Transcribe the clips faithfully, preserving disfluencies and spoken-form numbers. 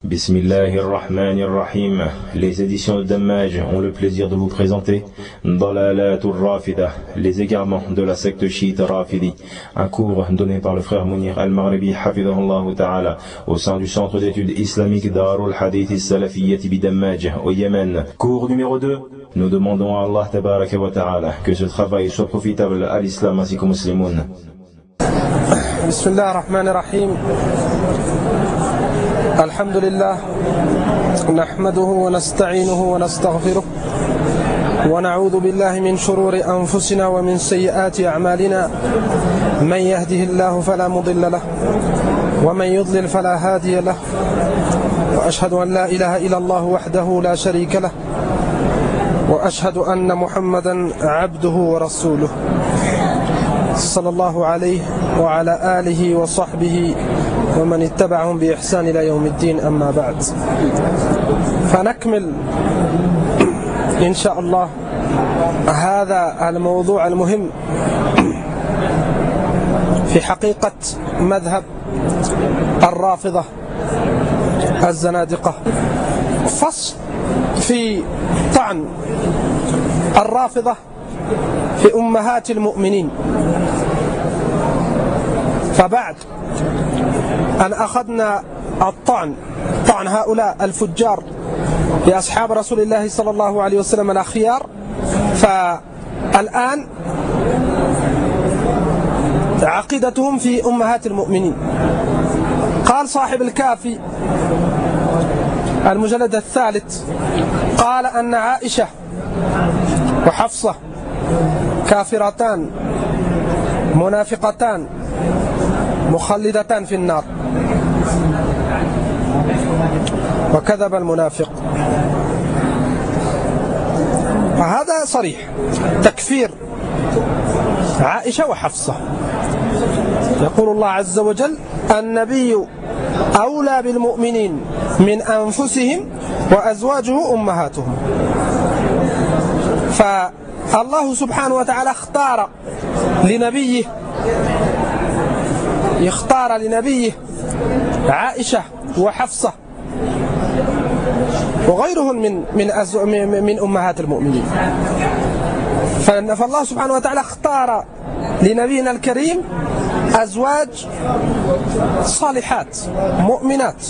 Bismillahirrahmanirrahim. Les éditions de Dammaj ont le plaisir de vous présenter Dalalatul Rafida, les égarements de la secte chiite Rafidi, un cours donné par le frère Mounir Al-Maghribi Hafidahullah Ta'ala au sein du centre d'études islamiques Darul Hadith Salafiyyati bi Dammaj au Yémen. Cours numéro deux. Nous demandons à Allah Tabaraka wa Ta'ala que ce travail soit profitable à l'islam ainsi qu'aux musulmans. Bismillahirrahmanirrahim. الحمد لله نحمده ونستعينه ونستغفره ونعوذ بالله من شرور أنفسنا ومن سيئات أعمالنا من يهده الله فلا مضل له ومن يضلل فلا هادي له وأشهد أن لا إله إلا الله وحده لا شريك له وأشهد أن محمدا عبده ورسوله صلى الله عليه وعلى آله وصحبه ومن اتبعهم بإحسان إلى يوم الدين. أما بعد، فنكمل إن شاء الله هذا الموضوع المهم في حقيقة مذهب الرافضة الزنادقة. فصل في طعن الرافضة في أمهات المؤمنين. فبعد أن أخذنا الطعن طعن هؤلاء الفجار لأصحاب رسول الله صلى الله عليه وسلم الأخيار، فالآن عقيدتهم في أمهات المؤمنين. قال صاحب الكافي المجلد الثالث، قال أن عائشة وحفصة كافرتان منافقتان مخلدتان في النار. وكذب المنافق. فهذا صريح تكفير عائشة وحفصة. يقول الله عز وجل: النبي أولى بالمؤمنين من أنفسهم وأزواجه أمهاتهم. فالله سبحانه وتعالى اختار لنبيه يختار لنبيه عائشة وحفصة وغيرهم من من من أمهات المؤمنين. فالله سبحانه وتعالى اختار لنبينا الكريم أزواج صالحات مؤمنات.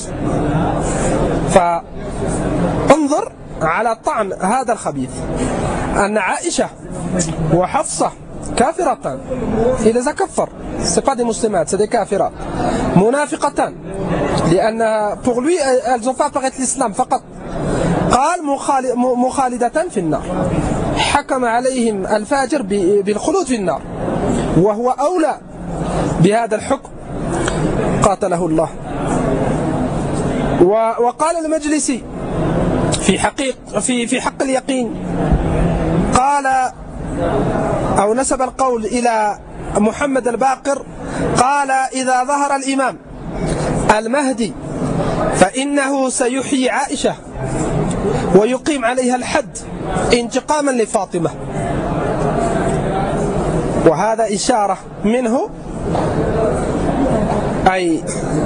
فانظر على طعن هذا الخبيث أن عائشة وحفصة كافرتان. إذا كفر c'est pas des muslimates, c'est des kafirat. منافقتان لأن pour lui elles ont fait apparaître l'islam فقط. قال مخالدتان في النار. حكم عليهم الفاجر بالخلود في النار وهو أولى بهذا الحكم قاتله الله. وقال المجلسي في حقيق في في حق اليقين، قال أو نسب القول إلى محمد الباقر، قال: إذا ظهر الإمام المهدي فإنه سيحيي عائشة ويقيم عليها الحد انتقاما لفاطمة. وهذا إشارة منه، أي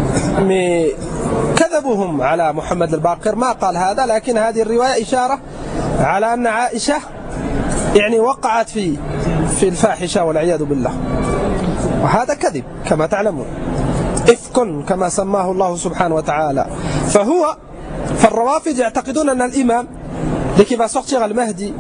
كذبهم على محمد الباقر، ما قال هذا، لكن هذه الرواية إشارة على أن عائشة يعني وقعت في في الفاحشة والعياذ بالله. وهذا كذب كما تعلمون، إفك كما سماه الله سبحانه وتعالى. فهو فالروافض يعتقدون أن الإمام لكي va sortir المهدي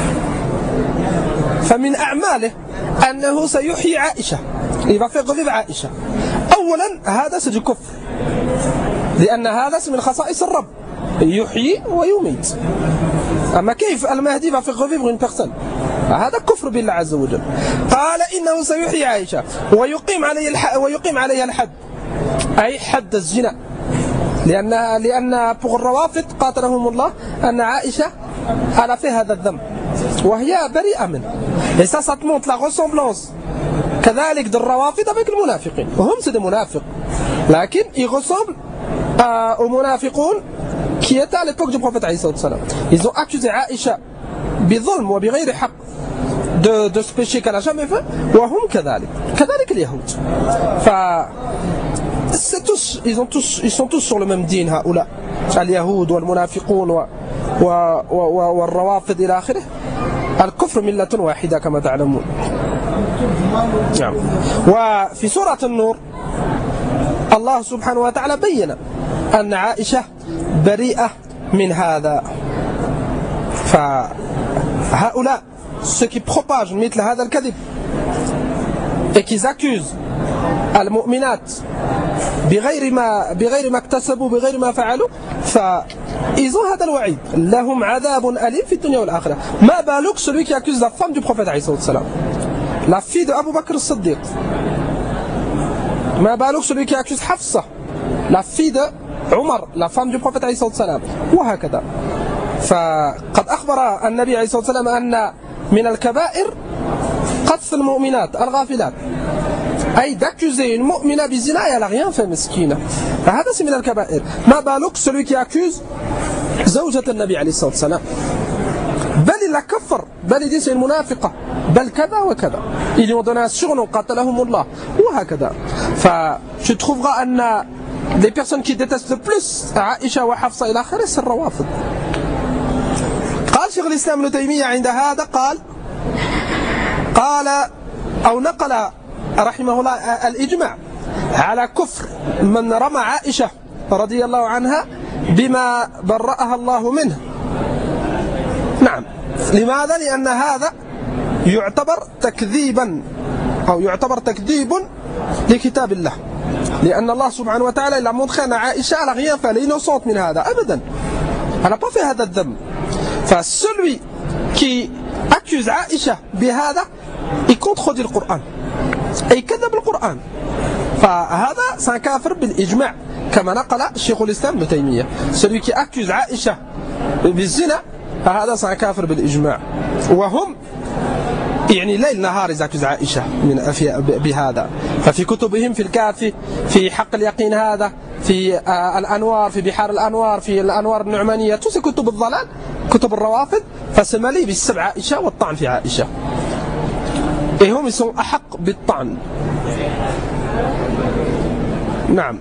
فمن أعماله أنه سيحيي عائشة، il va faire revivre عائشة. أولا هذا سجد كفر، لأن هذا من خصائص الرب، يحيي ويميت. أما كيف المهدي va faire revivre une personne؟ هذا كفر بالله عز وجل. قال إنه سيحيي عائشة ويقيم عليه الح... ويقيم عليها الحد، أي حد الزنا. لأن لأن pour الروافض قاتلهم الله أن عائشة على في هذا الذنب وهي بريئة منه. Et ça, ça te montre la ressemblance كذلك de الروافض avec المنافقين. وهم c'est des منافق، لكن ils ressemblent à, aux منافقون qui étaient à l'époque du prophète عليه الصلاة والسلام. Ils ont accusé Aïcha بظلم وبغير حق de, de ce péché qu'elle n'a jamais fait. وهم كذلك كذلك اليهود. ف tous, ils, ont tous, ils sont tous sur le même dîn, haoula. اليهود والمنافقون و و و والروافض إلى آخره، الكفر ملة واحدة كما تعلمون. نعم. وفي سورة النور الله سبحانه وتعالى بين أن عائشة بريئة من هذا. فهؤلاء ceux qui propagent مثل هذا الكذب et qui accusent المؤمنات بغير ما بغير ما اكتسبوا بغير ما فعلوا، فإils ont هذا الوعيد، لهم عذاب أليم في الدنيا والآخرة. ما بالك celui qui accuse la femme du prophète عليه الصلاة والسلام، la fille de Abu Bakr as-Siddiq. ما بالك celui qui accuse Hafsa, la fille de Omar, la femme du prophète عليه الصلاة والسلام، وهكذا. فقد أخبر النبي عليه الصلاة والسلام أن من الكبائر قذف المؤمنات الغافلات، أي d'accuser une mu'mina bizina et elle n'a rien fait مسكينة. هذا c'est من الكبائر. ما بالك celui qui accuse زوجة النبي عليه الصلاة والسلام، بل لا كفر، بل il dit c'est une منافقة، بل كذا وكذا. Ils lui ont donné un surnom قاتلهم الله وهكذا. فtu trouveras أن les personnes qui détestent le plus عائشة وحفصة إلى آخره c'est الروافض. قال شيخ الإسلام ابن تيمية عند هذا قال قال أو نقل رحمه الله الإجماع على كفر من رمى عائشة رضي الله عنها بما برأها الله منه. نعم. لماذا؟ لأن هذا يعتبر تكذيبا أو يعتبر تكذيب لكتاب الله، لأن الله سبحانه وتعالى il a montré أن عائشة elle n'a rien fait, elle est innocente من هذا أبدا، elle n'a pas fait هذا الذنب. فcelui qui accuse عائشة بهذا il contredit le Coran et il كذب القرآن، فهذا c'est un كافر بالإجماع كما نقل شيخ الإسلام ابن تيمية. celui qui accuse عائشة بالزنا فهذا c'est un كافر بالإجماع، وهم يعني ليل نهار يزاكز عائشة من بهذا. ففي كتبهم في الكافي، في حق اليقين هذا، في الأنوار، في بحار الأنوار، في الأنوار النعمانية، توسي كتب الضلال، كتب الروافض، فسملي بالسبع عائشة والطعن في عائشة. et هم sont أحق بالطعن. نعم.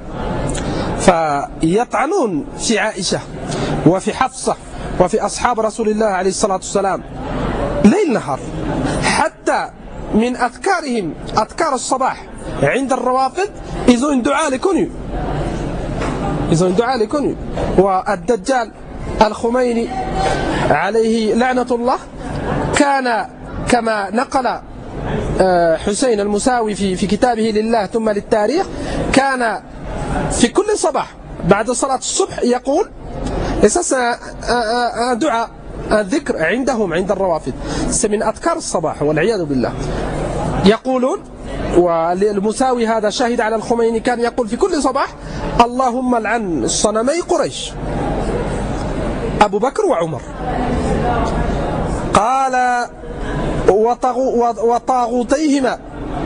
فيطعنون في عائشة وفي حفصة وفي أصحاب رسول الله عليه الصلاة والسلام ليل نهار، حتى من أذكارهم أذكار الصباح عند الروافض ils ont une dua les connue ils ont une dua les connue. والدجال الخميني عليه لعنة الله كان كما نقل حسين المساوي في في كتابه لله ثم للتاريخ، كان في كل صباح بعد صلاة الصبح يقول اساس دعاء الذكر عندهم عند الروافض من أذكار الصباح والعياذ بالله. يقولون، والمساوي هذا شاهد على الخميني كان يقول في كل صباح اللهم لعن صنمي قريش أبو بكر وعمر، قال وطاغوتيهما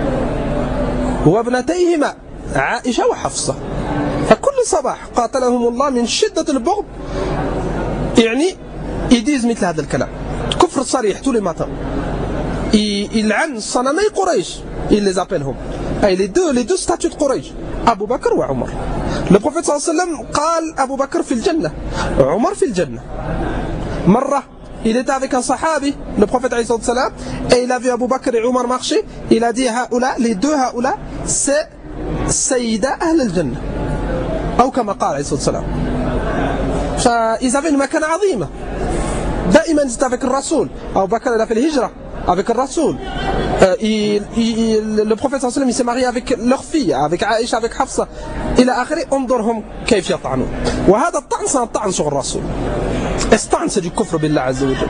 وابنتيهما عائشة وحفصة. فكل صباح قاتلهم الله من شدة البغض، يعني يديز مثل هذا الكلام كفر صريح tous les matins. يلعن صنمي قريش، il les appelle هم، أي les deux les deux statues de قريش أبو بكر وعمر. Le prophète صلى الله عليه وسلم قال أبو بكر في الجنة عمر في الجنة. مرة il était avec un sahabi, le prophète عليه الصلاة والسلام, et il a vu Abu Bakr et Omar marcher. Il a dit هؤلاء les deux هؤلاء c'est سيدة أهل الجنة أو كما قال عليه الصلاة والسلام. فإذا avaient une مكانة عظيمة دائما ils étaient avec le Rasoul. Abu Bakr il a fait l'hijra avec le Rasoul. Euh, il, il, le prophète صلى الله عليه وسلم il s'est marié avec leur fille, avec Aïcha, avec Hafsa إلى آخره. انظرهم كيف يطعنون. وهذا الطعن c'est un طعن sur le Rasoul. الطعن c'est du كفر بالله عز وجل.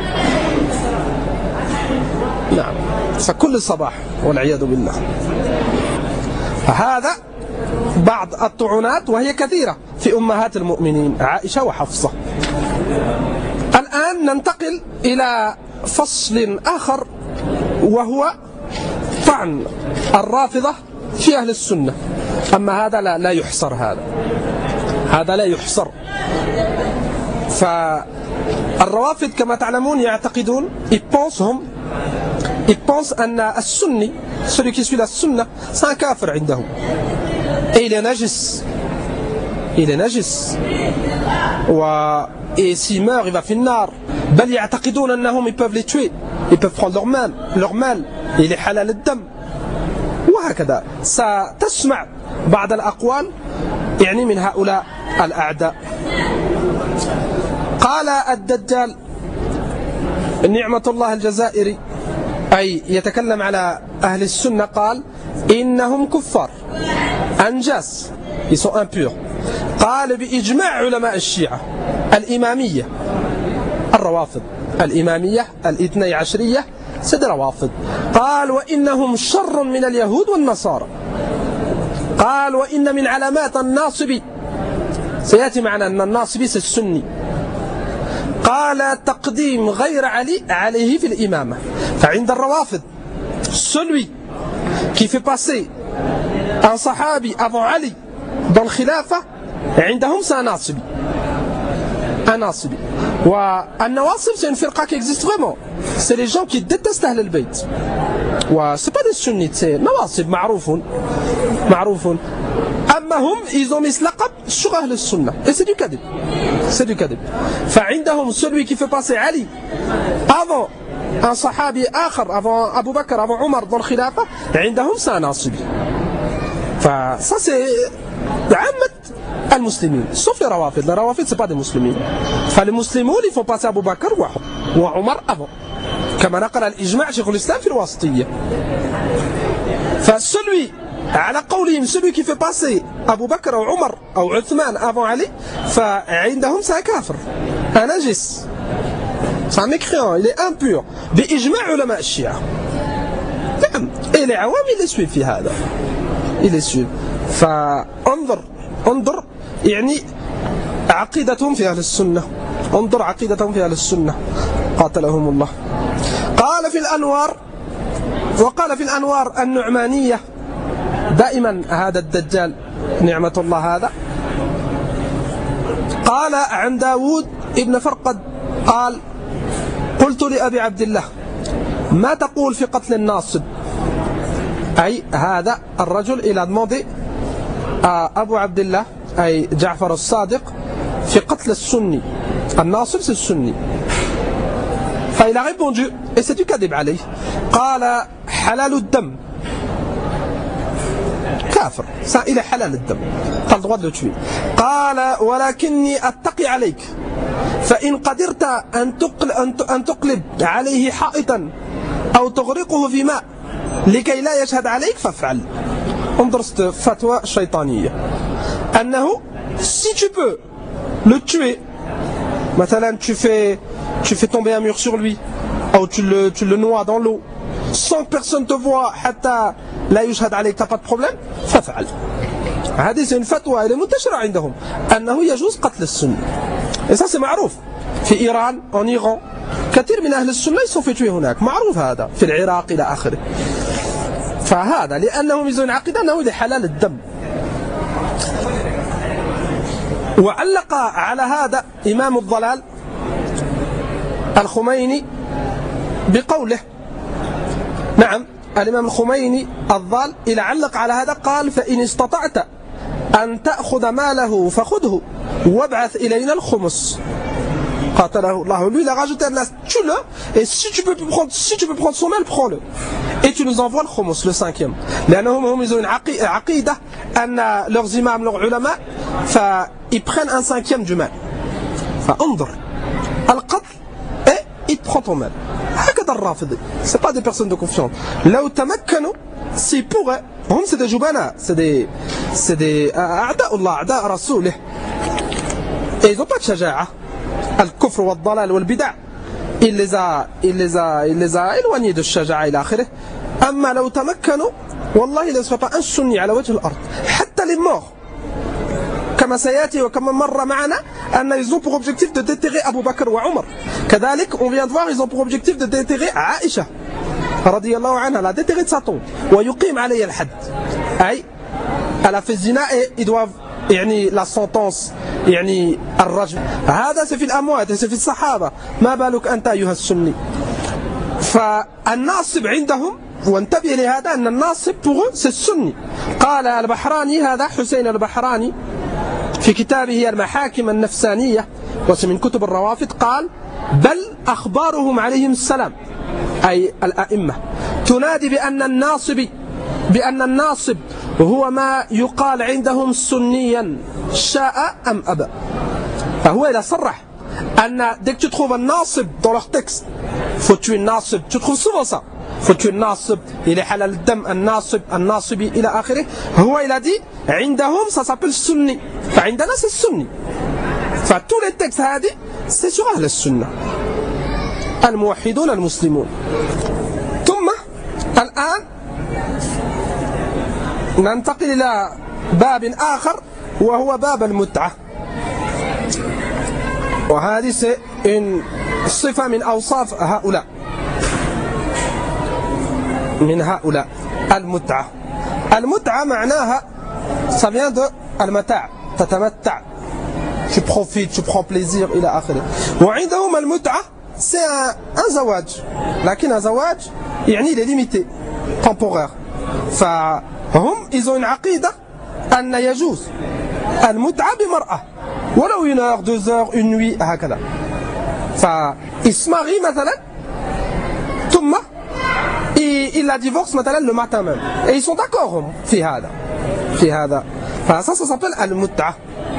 نعم. فكل صباح والعياذ بالله. هذا بعض الطعنات وهي كثيرة في أمهات المؤمنين عائشة وحفصة. الآن ننتقل إلى فصل آخر وهو طعن الرافضة في أهل السنة. أما هذا لا, لا يحصر هذا هذا لا يحصر. فالروافض كما تعلمون يعتقدون يبونسهم يبونس أن السني celui qui suit la sunna c'est un kafir عندهم et il est najis il est najis و et s'il meurt il va في النار بل يعتقدون أنهم ils peuvent les tuer ils peuvent prendre leur mal leur mal il est حلال الدم وهكذا. ستسمع بعض الأقوال يعني من هؤلاء الأعداء. قال الدجال نعمة الله الجزائري أي يتكلم على أهل السنة قال إنهم كفار أنجاس ils sont impurs. قال بإجماع علماء الشيعة الإمامية الروافض الإمامية الاثني عشرية سد روافض. قال وإنهم شر من اليهود والنصارى. قال وإن من علامات الناصبي سيأتي معنا أن الناصبي السني. قال تقديم غير علي عليه في الإمامة. فعند الروافض celui qui fait passer un صحابي avant Ali dans le khilafah عندهم c'est un ناصبي un ناصبي. والنواصب c'est une firqa qui existe vraiment, c'est les gens qui détestent أهل البيت و c'est pas des sunnites, c'est نواصب معروفون معروفون. أما هم ils ont mis ce laqab sur أهل السنة et c'est du kadib, c'est du kadib. فعندهم celui qui fait passer Ali avant un صحابي آخر avant Abu Bakr avant Omar dans le khilafah عندهم c'est un ناصبي. فça c'est عامة المسلمين sauf les rawafid. Les rawafid c'est pas des musulmans. فالمسلمون ils font passer Abu Bakr وعمر avant كما نقل الإجماع شيخ الإسلام في الواسطية. فcelui على قولهم celui qui fait passer Abu Bakr ou Omar ou Uthman avant Ali فعندهم c'est un كافر un najis, c'est un mécréant, il est impur بإجماع علماء الشيعة. et les عوام ils les suivent في هذا ils les suivent. فانظر انظر يعني عقيدتهم في أهل السنة، انظر عقيدتهم في أهل السنة قاتلهم الله. قال في الأنوار وقال في الأنوار النعمانية دائما هذا الدجال نعمة الله هذا. قال عن داود ابن فرقد قال قلت لأبي عبد الله ما تقول في قتل الناصب. أي هذا الرجل إلى demandé أبو عبد الله أي جعفر الصادق في قتل السني الناصب c'est السني. فإل a répondu et c'est du kadib عليه قال حلال الدم كافر ça il est حلال الدم t'as le droit de le tuer. قال ولكني أتقي عليك فإن قدرت أن تقل أن تقلب عليه حائطا أو تغرقه في ماء لكي لا يشهد عليك فافعل. انظر فتوى شيطانية أنه si tu peux le tuer مثلا tu fais tu fais tomber un mur sur lui ou tu le tu le noies dans l'eau sans que personne te voit حتى لا يشهد عليك t'as pas de problème فافعل. هذه c'est une fatwa elle est منتشرة عندهم أنه يجوز قتل السنة et ça c'est معروف في إيران en Iran كثير من أهل السنة ils sont fait tuer هناك معروف هذا في العراق إلى آخره. فهذا لأنهم يزون عقيدة أنه لحلال الدم. وعلق على هذا إمام الضلال الخميني بقوله نعم الإمام الخميني الضال إلى علق على هذا قال فإن استطعت أن تأخذ ماله فخذه وابعث إلينا الخمس. قاتله الله. Lui il a rajouté à la tue-le et si tu peux prendre si tu peux prendre son mal prends-le et tu nous envoies le khumous le cinquième. لأنهم هم ils ont une عقيدة أن leurs imams leurs ulama ils prennent un cinquième du mal. فانظر القتل et il prend ton mal. هكذا الرافضي c'est pas des personnes de confiance. لو تمكنوا s'ils pourraient هم c'est des جبناء c'est des c'est des أعداء الله أعداء رسوله et ils ont pas de شجاعة. الكفر والضلال والبدع il les a il les a il les a éloignés de الشجاعة إلى آخره. أما لو تمكنوا والله il ne serait pas un sunni على وجه الأرض حتى les morts كما سيأتي وكما مر معنا أن ils ont pour objectif de déterrer Abu Bakr ou Omar. كذلك on vient de voir ils ont pour objectif de déterrer Aïcha رضي الله عنها la déterrer de sa tombe ويقيم عليها الحد أي elle a fait zina et ils doivent يعني la sentence يعني الرجم. هذا في الأموات في الصحابة ما بالك أنت أيها السني. فالناصب عندهم وانتبه لهذا أن الناصب pour eux c'est السني. قال البحراني هذا حسين البحراني في كتابه المحاكم النفسانية ومن كتب الروافض قال بل أخبارهم عليهم السلام أي الأئمة تنادي بأن الناصب بأن الناصب هو ما يقال عندهم سنيا شاء أم أبى. فهو إذا صرح أن dès que tu trouves un nasib dans leur texte, faut tuer un nasib. Tu trouves souvent ça. Faut tuer un nasib. Il est halal dam, un nasib, un nasibi, il a akhiri. هو il a dit, عندهم ça s'appelle sunni. فعندنا c'est sunni. Enfin tous les textes هذه c'est sur أهل السنة. الموحدون المسلمون. ثم الآن ننتقل إلى باب آخر وهو باب المتعة. وهذه une صفة من أوصاف هؤلاء من هؤلاء المتعة. المتعة معناها ça vient de المتاع تتمتع tu profites tu prends plaisir إلى آخره. وعندهم المتعة c'est un, un زواج لكن un زواج يعني il est limité temporaire. فهم ils ont une عقيدة أن يجوز المتعة بمرأة ولو une heure, deux heures, une nuit هكذا. فإils se marient مثلا ثم ils la divorcent مثلا le matin même et ils sont d'accord هم في هذا في هذا. فça ça s'appelle المتعة.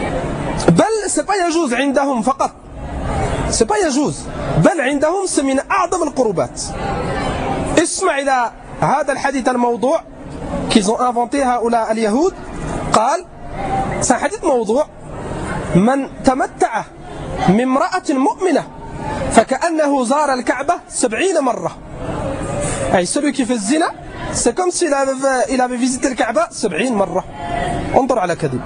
بل c'est pas يجوز عندهم فقط c'est pas يجوز بل عندهم c'est من أعظم القربات. اسمع إلى هذا الحديث الموضوع qu'ils ont inventé هؤلاء اليهود. قال c'est un حديث موضوع من تمتع من امرأة مؤمنة فكأنه زار الكعبة سبعين مرة. أي celui qui fait الزنا c'est comme s'il avait, il avait visité الكعبة سبعين مرة. انظر على كذب.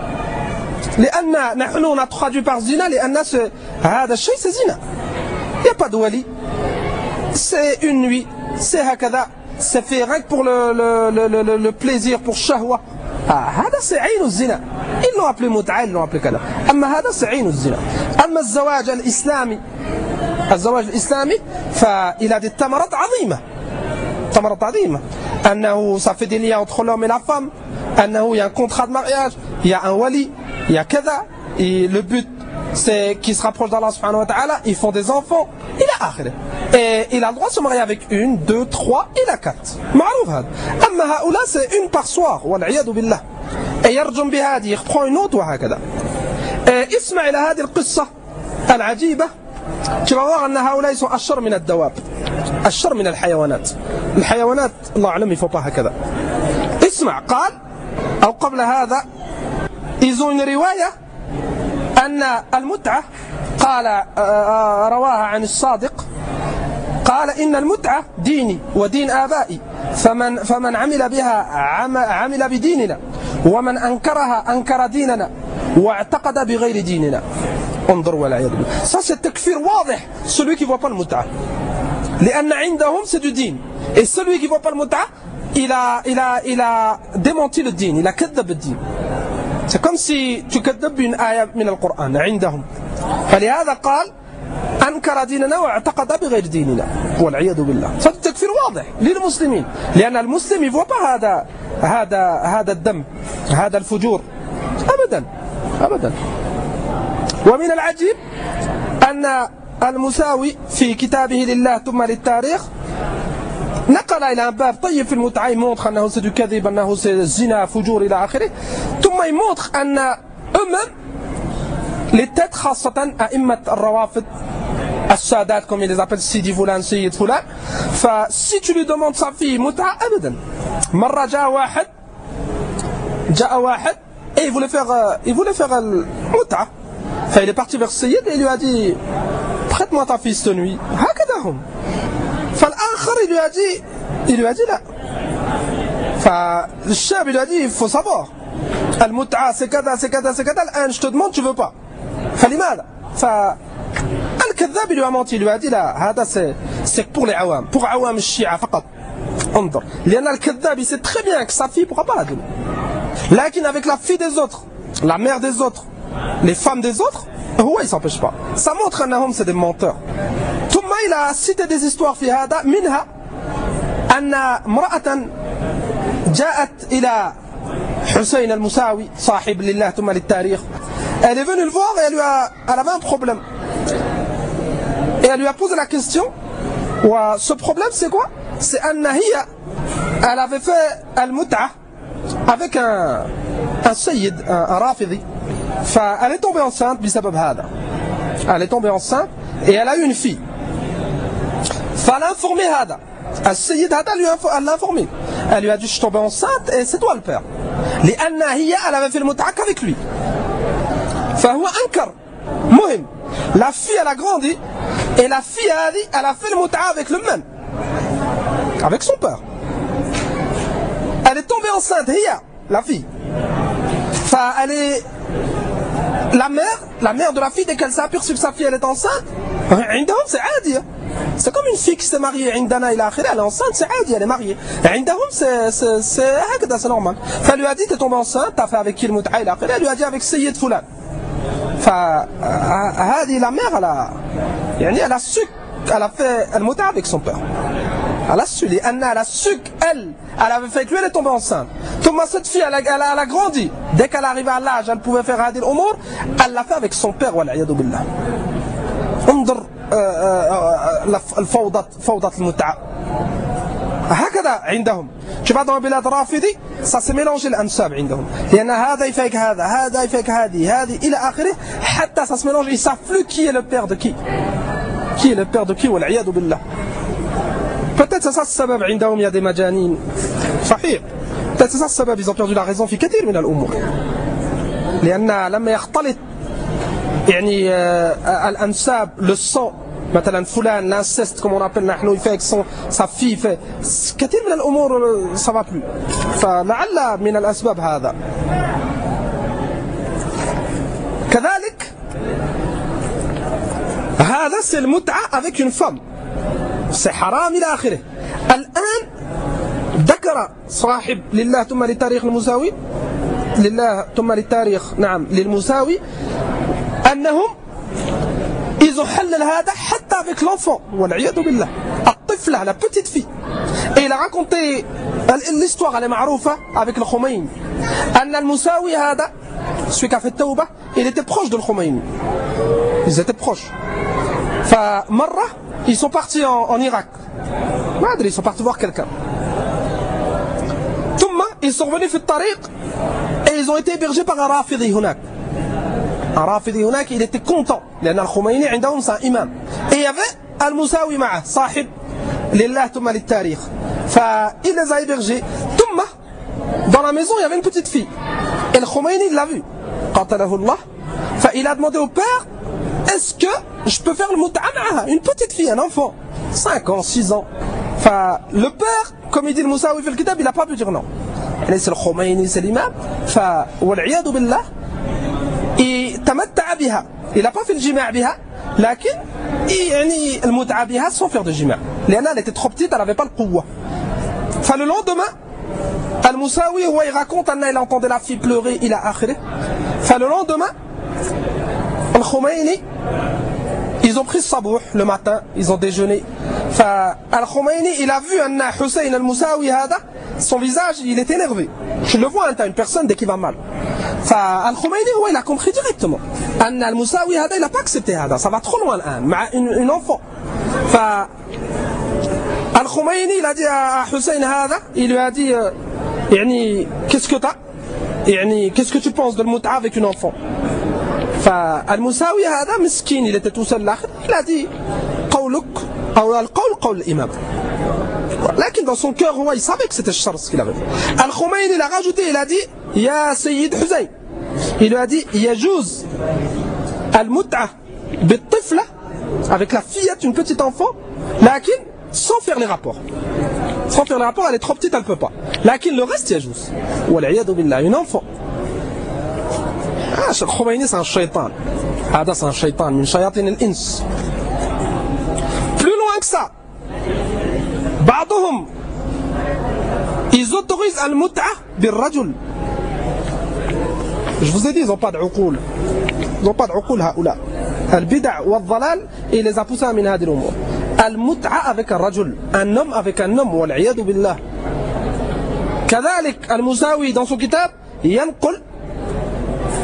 لأن نحن نتخرج par zina لأن هذا الشيء c'est zina. Il n'y a pas de wali. C'est une nuit. C'est هكذا. C'est fait rien que pour le, le, le, le, le plaisir, pour shahwa. هذا c'est عين الزنا. ils l'ont appelé متعة ils l'ont appelé كذا. أما هذا c'est عين الزنا. أما الزواج الإسلامي الزواج الإسلامي فإل a des ثمرات عظيمة ثمرات عظيمة أنه ça fait des liens entre l'homme et la femme أنه il y a un contrat de mariage il y a un wali il y a كذا et le but c'est qu'ils se rapprochent d'Allah subhanahu wa ta'ala ils font des enfants il a آخره et il a le droit de se marier avec une, deux, trois il a quatre معروف هذا. أما هؤلاء c'est une par soir والعياذ بالله et يرجم بهذه يخطئ une autre وهكذا. اسمع إلى هذه القصة العجيبة tu vas voir أن هؤلاء sont أشر من الدواب أشر من الحيوانات. الحيوانات الله أعلم يفوق هكذا. اسمع قال أو قبل هذا ils ont une رواية أن المتعة قال رواها عن الصادق قال إن المتعة ديني ودين آبائي فمن فمن عمل بها عمل بديننا ومن أنكرها أنكر ديننا واعتقد بغير ديننا. انظر والعياذ بالله. Ça c'est تكفير واضح celui qui voit pas le mut'a. لأن عندهم c'est du دين et celui qui voit pas le mut'a il a il a il a démenti le دين il a كذب الدين. c'est comme si tu كذب une آية من القرآن عندهم. فلهذا قال أنكر ديننا واعتقد بغير ديننا والعياذ بالله. ça c'est تكفير واضح للمسلمين لأن المسلم يvoit pas هذا هذا هذا الدم هذا الفجور أبدا أبدا. ومن العجيب أن المساوي في كتابه لله ثم للتاريخ نقل إلى un باب طيب في المتعة يmontre أنه c'est du كذب أنه c'est الزنا فجور إلى آخره ثم يmontre أن eux-mêmes les têtes خاصة أئمة الروافض السادات comme ils les appellent سيدي فلان سيد فلان. فسي tu lui demandes sa fille متعة أبدا. مرة جاء واحد جاء واحد et il voulait faire il voulait faire المتعة. Enfin, il est parti vers Sayyid et il lui a dit prête-moi ta fille cette nuit. هكذا هم. فالآخر il lui a dit il lui a dit لا. فالشاب il lui a dit il faut savoir المتعة c'est كذا c'est كذا c'est كذا الآن je te demande tu veux pas. فلماذا؟ فالكذاب il lui a menti il lui a dit لا هذا c'est c'est pour les عوام pour عوام الشيعة فقط. انظر لأن الكذاب il sait très bien que sa fille pourra pas la donner. لكن avec la fille des autres la mère des autres les femmes des autres هو il s'empêche pas. ça montre أنهم c'est des menteurs. ثم il a cité des histoires في هذا منها أن امرأة جاءت إلى حسين المساوي صاحب لله ثم للتاريخ Elle est venue le voir et elle, lui a, elle avait un problème. Et elle lui a posé la question. Ouais, ce problème c'est quoi? C'est Anna hiya, elle avait fait al-mut'a avec un, un sayyid, un, un rafidi. Elle est tombée enceinte bisabab hada. Elle est tombée enceinte et elle a eu une fille. Elle a informé hada. Le sayyid hada lui a, elle l'a informé. Elle lui a dit je suis tombée enceinte et c'est toi le père. Les Anna hiya, elle avait fait le mut'a avec lui. فهو أنكر مهم. La fille elle a grandi et la fille elle a dit elle a fait le mut'a avec le même, avec son père. Elle est tombée enceinte, hiya, la fille. Enfin, elle est la mère, la mère de la fille dès qu'elle s'est aperçue que sa fille elle est enceinte. عندهم c'est عادي. C'est comme une fille qui s'est mariée عندنا إلى آخره, elle est enceinte, c'est عادي, elle est mariée. عندهم c'est c'est c'est هكذا, c'est normal. Elle lui a dit t'es tombée enceinte, t'as fait avec qui le mut'a إلى آخره. Elle lui a dit avec Sayyid Fulan. فهذه la mère elle a يعني elle a su elle a fait le mut'a avec son père. Elle a su, elle a su qu'elle elle avait fait que lui elle est tombée enceinte. Thomas cette fille elle a, elle a, elle a grandi. Dès qu'elle arrivait à l'âge elle pouvait faire هذه الأمور, elle l'a fait avec son père والعياذ بالله. انظر الفوضى فوضى المتعة هكذا عندهم. Tu vas dans البلاد الرافضي ça se mélange الأنساب عندهم, لأن هذا يفيك هذا هذا يفيك هذه هذه إلى آخره, حتى ça se mélange, ils savent plus qui est le père de qui, qui est le père de qui والعياذ بالله. Peut-être c'est ça le sabab عندهم, il y a des majanines. صحيح. Peut-être c'est ça le sabab, ils ont perdu la raison في كثير من الأمور. لأن لما يختلط يعني الأنساب, le sang, مثلا فلان l'inceste comme on appelle نحن, il fait avec son, sa fille, fait كثير من الأمور ça va plus. فلعل من الأسباب هذا. كذلك هذا c'est le mut'a avec une femme, c'est حرام إلى آخره. الآن ذكر صاحب لله ثم للتاريخ المساوي, لله ثم للتاريخ نعم للمساوي, أنهم ils ont حلل هذا حتى avec l'enfant والعياذ بالله, الطفلة, la petite fille. Et il a raconté l'histoire, elle est معروفة avec le Khomeini, أن المساوي هذا celui qui a fait التوبة, il était proche de Khomeini, ils étaient proches. فمرة ils sont partis en, en Irak, ils sont partis voir quelqu'un. ثم ils sont revenus في الطريق et ils ont été hébergés par un rafidi هناك. Un rafidi هناك, il était content لأن الخميني عندهم c'est un imam. Et il y avait المساوي معه صاحب لله ثم للتاريخ. فil les a hébergés. ثم dans la maison il y avait une petite fille. Et le Khomeini il l'a vu. قاتله الله. فil a demandé au père, est-ce que je peux faire le mut'a معها, une petite fille, un enfant, cinq ans, six ans. Le père, comme il dit le Moussaoui fait le kitab, il n'a pas pu dire non. C'est le Khomeini, c'est l'imam. والعياذ بالله, تمتع بها. Il n'a pas fait le jima' بها, لكن يعني المتعة بها sans faire de jima'. لأن elle était trop petite, elle n'avait pas le pouvoir. Le lendemain, Al-Moussaoui, il raconte qu'il entendait la fille pleurer, il a akhiré. Le lendemain, Al-Khomeini, ils ont pris le sabouh le matin, ils ont déjeuné. Al-Khomeini, il a vu Anna Hussein Al-Moussaoui, son visage, il est énervé. Je le vois, hein, une personne dès qu'il va mal. Al-Khomeini, il a compris directement. Anna Al-Moussaoui, il n'a pas accepté ça, va trop loin, une, une enfant. Al-Khomeini, il a dit à Hussein, il lui a dit, يعني, qu'est-ce que t'as, يعني, qu'est-ce que tu penses de le mut'a avec une enfant? Al-Moussaoui, مسكين, il était tout seul là, il a dit, قولك, أو القول قول الإمام. لكن dans son cœur, il savait que c'était le ce qu'il avait. Al-Khomeini, il a rajouté, il a dit, Ya Sayyid Hussein, il lui a dit, يجوز المتعة بالطفلة, avec la fillette, une petite enfant, لكن sans faire les rapports. Sans faire les rapports, elle est trop petite, elle ne peut pas. لكن le reste, يجوز. والعياذ بالله, une enfant. Ah, Khomeini, c'est un shaitan. هذا c'est un shaitan, من شياطين الإنس. Plus loin que ça, بعضهم ils autorisent المتعة بالرجل. Je vous ai dit, ils n'ont pas de عقول. Ils n'ont pas de عقول هؤلاء. البدع والضلال, il les a poussés من هذه الأمور. المتعة avec un رجل, un homme avec un homme, والعياذ بالله. كذلك المساوي dans son kitab ينقل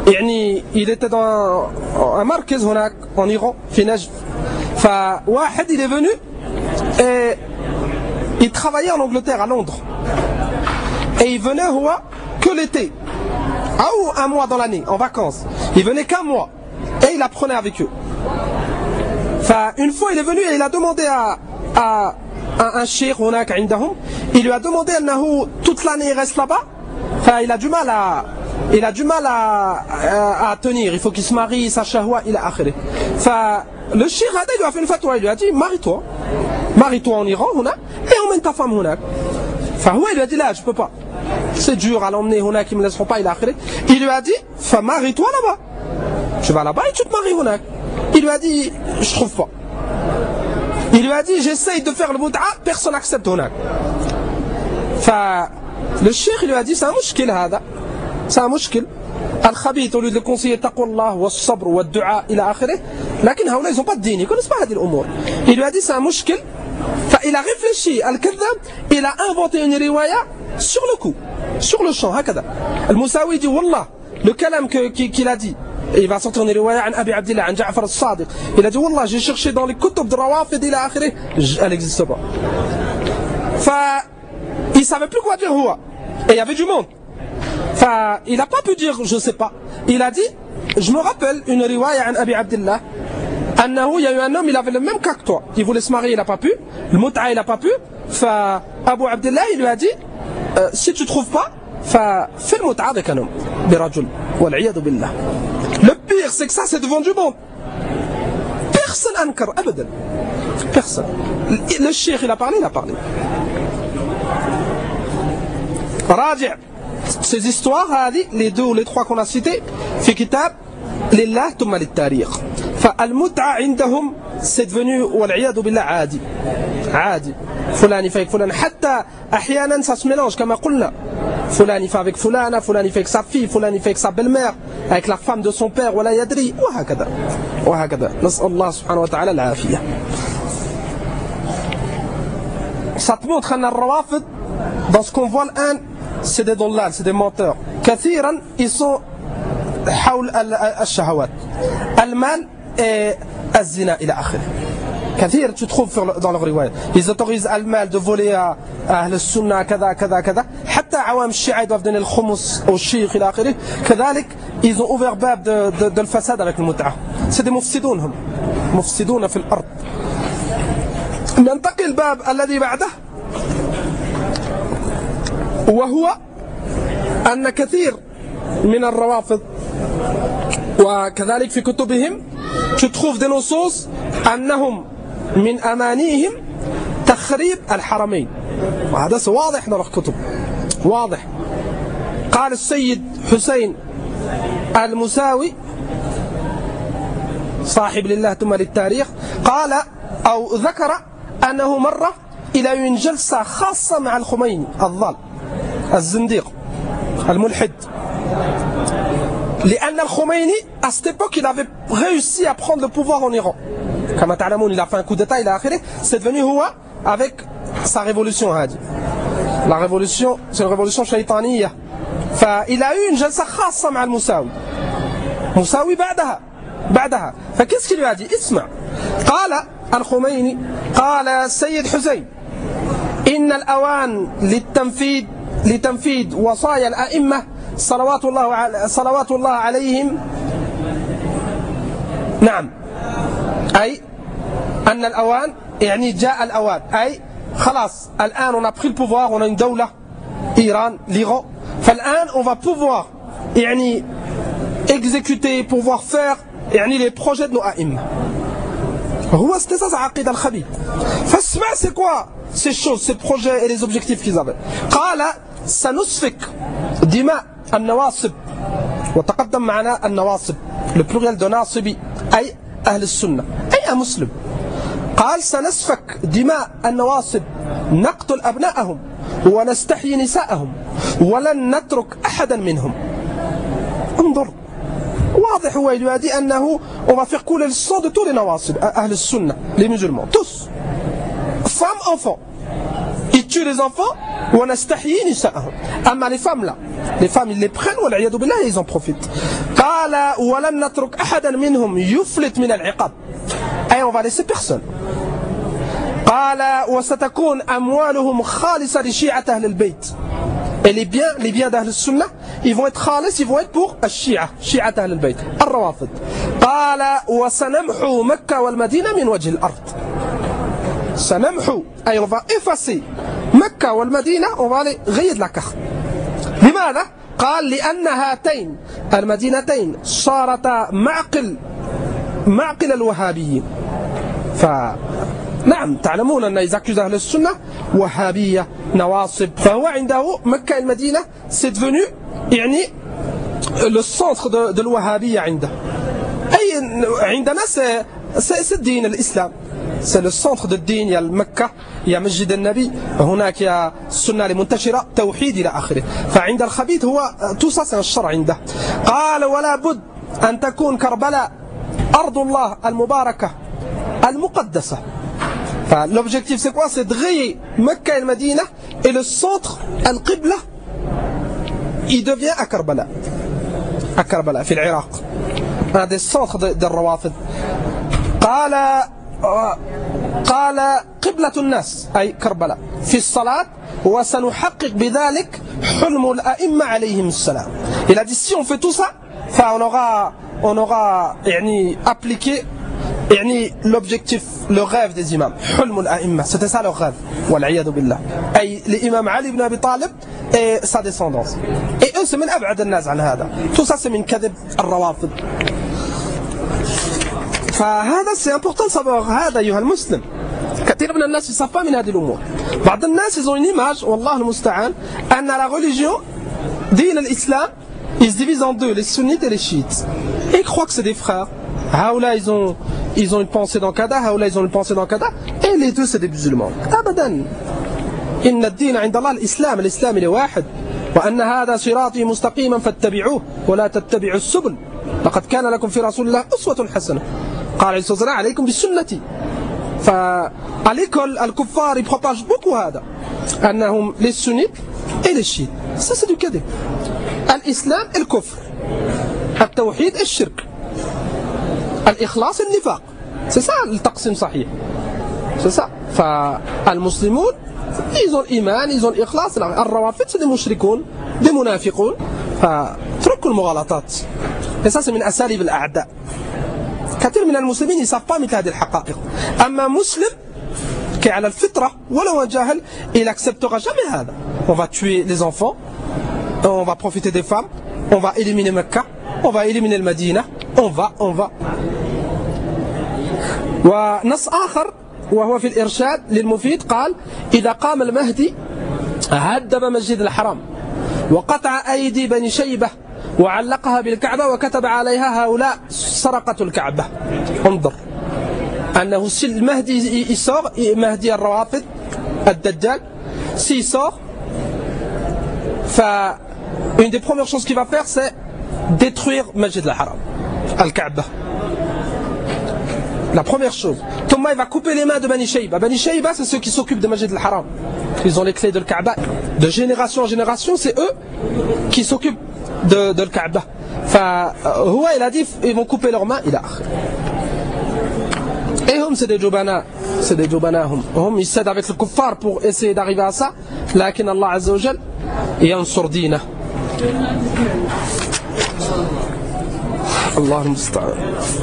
يعني il était dans un marquez هناك en Iran في نجف. فواحد il est venu et il travaillait en Angleterre à Londres et il venait هو que l'été ou un mois dans l'année en vacances. Il venait qu'un mois et il apprenait avec eux. Enfin, une fois il est venu et il a demandé à, à, à un cheikh هناك عندهم, il lui a demandé أنه toute l'année il reste là-bas. Enfin, il a du mal à il a du mal à, à, à tenir, il faut qu'il se marie, sa shahwa, il a akhiré. Enfin, le cheikh il lui a fait une fatwa, il lui a dit marie-toi, marie-toi en Iran هنا et emmène ta femme هناك. Enfin, ouais, il lui a dit là, je peux pas. C'est dur à l'emmener هناك, ils me laisseront pas, il a akhiré. Il lui a dit, enfin, marie-toi là-bas. Tu vas là-bas et tu te maries هناك. Il lui a dit, je trouve pas. Il lui a dit, j'essaye de faire le mut'a, personne n'accepte هناك. Enfin, le cheikh lui a dit, c'est un mushkil هذا. C'est un mushkil. الخبيث au lieu de le conseiller taqwa Allah والصبر والدعاء إلى آخره. لكن هؤلاء ils ont pas de dîn, ils connaissent pas هذه الأمور. Il lui a dit, c'est un mushkil. فإل a réfléchi, al-kadhab, il a inventé une riwaya sur le coup, sur le champ, هكذا. المساوي dit, wallah, le kalam qu'il a dit, il va sortir une riwaya عن أبي عبد الله عن جعفر الصادق. Il a dit, wallah, j'ai cherché dans les kutub de rawafid إلى آخره, elle n'existe pas. Fa, il savait plus quoi dire huwa. Et il y avait du monde. Fa, il n'a pas pu dire, je sais pas. Il a dit, je me rappelle une riwaya عن أبي عبد الله. أنه il y a eu un homme, il avait le même cas que toi. Il voulait se marier, il n'a pas pu. Le mut'a, il n'a pas pu. Fa, Abu Abdullah, il lui a dit, euh, si tu ne trouves pas, fa, fais le mut'a avec un homme. Birajul. Wal'iyadu billah. Le pire, c'est que ça, c'est devant du monde. Personne ankar, abadan. Personne. Le cheikh, il a parlé, il a parlé. Raji'. Ces histoires, les deux ou les trois qu'on a cités, fi kitab, lillah, thumma lit-tarikh. فالمتعة عندهم c'est devenu والعياذ بالله عادي عادي فلان يفيك فلان حتى أحيانا ça se mélange كما قلنا فلان يفيك avec فلانة فلان يفيك sa fille فلان يفيك sa belle-mère avec la femme de son père ولا يدري وهكذا وهكذا نسأل الله سبحانه وتعالى العافية. Ça te montre أن الروافض dans ce qu'on voit الآن c'est des dollars, c'est des menteurs. كثيرا ils sont حول الشهوات المال et الزنا إلى آخره. كثير tu trouves dans leur riwaya. Ils autorisent المال de voler à أهل السنة كذا كذا كذا. حتى عوام الشيعة doivent donner le khums au cheikh إلى آخره. كذلك ils ont ouvert باب de, de, de الفساد avec le mut'a. C'est des مفسدون هم. مفسدون في الأرض. ننتقل الباب الذي بعده وهو أن كثير من الروافض وكذلك في كتبهم tu trouves des nusus أنهم من أمانيهم تخريب الحرمين وهذا واضح نرى كتب واضح. قال السيد حسين المساوي صاحب لله ثم للتاريخ قال أو ذكر أنه مرة إلى une جلسة خاصة مع الخميني الضال الزنديق الملحد لأن الخميني à cette époque il avait réussi à prendre le pouvoir en Iran. Comme تعلمون il a fait un coup d'état il a akhiré. C'est devenu huwa avec sa révolution hadi. La révolution c'est une révolution shaytaniyya. فإل a eu une jalsa خاصة مع المساوي. مساوي بعدها بعدها. فكيف qu'il lui a dit اسمع. قال الخميني قال السيد حسين إن الأوان للتنفيذ لتنفيذ وصايا الأئمة صلوات الله صلوات الله عليهم. نعم أي أن الأوان يعني جاء الأوان أي خلاص الآن on a pris le pouvoir on a une دولة إيران l'Iran فالآن on va pouvoir يعني exécuter pouvoir faire يعني les projets de nos أئمة. هو c'était ça sa عقيدة الخبيث. فاسمع c'est quoi ces choses ces projets et les objectifs qu'ils avaient. قال سنسفك دماء النواصب وتقدم معنا النواصب le pluriel de ناصبي أي أهل السنة أي مسلم. قال سنسفك دماء النواصب نقتل أبناءهم ونستحيي نساءهم ولن نترك أحدا منهم. انظر واضح هو يدي أنه on va faire couler le sang de tous les nawasib أهل السنة les musulmans tous femmes enfants ils tuent les enfants ونستحيي نساءهم. أما les femmes là Les femmes, ils les prennent, والعياذ بالله, et ils en profitent. قال ولن نترك أحدا منهم يفلت من العقاب. Et on va laisser personne. قال وستكون أموالهم خالصة لشيعة أهل البيت. Et les biens, les biens d'Ahl al-Sunnah, ils vont être khalis, ils vont être pour الشيعة, شيعة أهل البيت, الروافض. قال وسنمحو مكة والمدينة من وجه الأرض. سنمحو, أي on va effacer مكة والمدينة, on va les rayer de la carte. لماذا؟ قال لأن هاتين المدينتين صارتا معقل معقل الوهابيين. ف نعم تعلمون أن ils accusent أهل السنة وهابية نواصب. فهو عنده مكة المدينة c'est devenu يعني le centre de, de الوهابية عنده. أي عندنا c'est c'est الدين الإسلام. C'est le centre de الدين. يا مكة يا مسجد النبي, هناك يا السنة المنتشرة, توحيد إلى آخره. فعند الخبيث هو tout ça c'est un شرع عنده. قال ولا بد أن تكون كربلاء أرض الله المباركة المقدسة. L'objectif c'est quoi? C'est de rayer Mecca et le Medina, et le centre, Al-Qibla, il devient à Karbala. À Karbala, في العراق. Un des centres de, de Rawafid. قال قال قبلة الناس أي كربلاء في الصلاة وسنحقق بذلك حلم الأئمة عليهم السلام. Il a dit si on fait tout ça, on aura on aura يعني appliqué يعني l'objectif, le rêve des imams. حلم الأئمة, c'était ça leur rêve. والعياذ بالله. أي l'imam Ali ibn Abi Talib et sa descendance. Et eux c'est من أبعد الناس عن هذا. Tout ça c'est من كذب الروافض. فهذا c'est important de savoir هذا أيها المسلم. كثير من الناس يصفى من هذه الأمور. بعض الناس ils ont une image, والله المستعان, أن la religion, دين الإسلام, il se divise en deux, les sunnites et les chiites. Et ils croient que c'est des frères. هؤلاء ils ont ils ont une pensée dans Kada, هؤلاء ils ont une pensée dans Kada, et les deux c'est des musulmans. أبدا. إن الدين عند الله الإسلام, الإسلام il est واحد. وأن هذا صراطي مستقيما فاتبعوه ولا تتبعوا السبل. لقد كان لكم في رسول الله أسوة حسنة. قال عليه الصلاة والسلام عليكم بسنتي. فà l'école, الكفار ils propagent beaucoup هذا. أنهم les sunnites et les chiites. Ça c'est du kadhib. الإسلام الكفر. التوحيد الشرك. الإخلاص النفاق. C'est ça le taqsim صحيح. C'est ça. فالمسلمون ils ont l'iman, ils ont l'ikhlas. الروافض c'est des mushrikoun, des munafiqoun. فتركوا المغالطات. Et ça c'est من أساليب الأعداء. كثير من المسلمين ne savent pas مثل هذه الحقائق. أما مسلم qui est على الفطرة ولو un جاهل, il acceptera jamais هذا. On va tuer les enfants, on va profiter des femmes, on va éliminer Mecca, on va éliminer le Medina, on va, on va. ونص آخر وهو في الإرشاد للمفيد قال إذا قام المهدي هدم مسجد الحرام وقطع أيدي بني شيبة وعلقها بالكعبة وكتب عليها هؤلاء سرقة الكعبة. انظر أنه المهدي يسور, مهدي الروافض الدجال, s'il sort, une des premières choses qu'il va faire c'est détruire Masjid al-Haram, Al-Kaaba. La première chose. Thomas il va couper les mains de Bani Shayba. Bani Shayba c'est ceux qui s'occupent de Masjid al-Haram. Ils ont les clés de Al-Kaaba. De génération en génération c'est eux qui s'occupent de, de Al-Kaaba. فهو il a dit ils vont couper leurs mains. Il a. Et hum c'est des jubana. C'est des jubana hum. Hum ils s'aident avec le kuffar pour essayer d'arriver à ça. لكن Allah Azza wa Jal ينصر دينه. الله المستعان.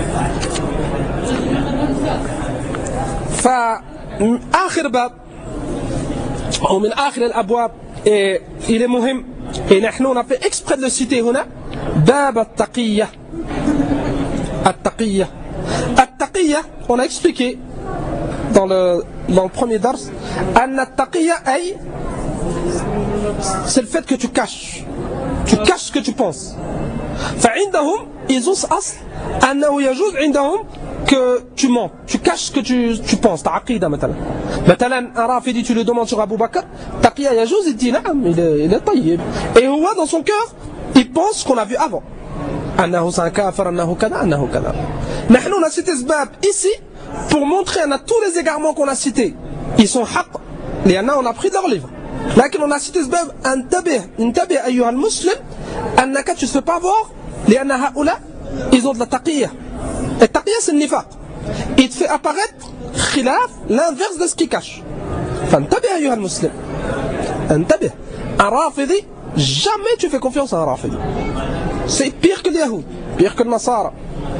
فآخر باب أو من آخر الأبواب il est مهم et نحن on a fait exprès de le citer هنا باب التقية. التقية التقية on a expliqué dans le dans le premier dars أن التقية أي c'est le fait que tu caches tu caches ce que tu penses. فعندهم ils ont ce أصل أنه يجوز عندهم que tu mens, tu caches ce que tu, tu penses, ta aqida مثلا. مثلا un rafidi tu le demandes sur Abu Bakr, taqiya yajouz, il dit naam, il est, il est tayyib. Et Huwa dans son cœur, il pense ce qu'on a vu avant. Annahu c'est un kafir, annahu kada, annahu kada. Nous on a cité ce bab ici pour montrer à tous les égarements qu'on a cités, ils sont haqq. Les anna on a pris de leur livre. لكن on a cité ce bab انتبه انتبه أيها المسلم أنك tu ne fais pas voir لأن هؤلاء ils ont de la taqiyya. Et taqiyya c'est le nifaq. Il te fait apparaître khilaf, l'inverse de ce qui cache. فانتبه أيها المسلم. انتبه. Un rafidi, jamais tu fais confiance à un rafidi. C'est pire que les Yahoud, pire que le Nasara.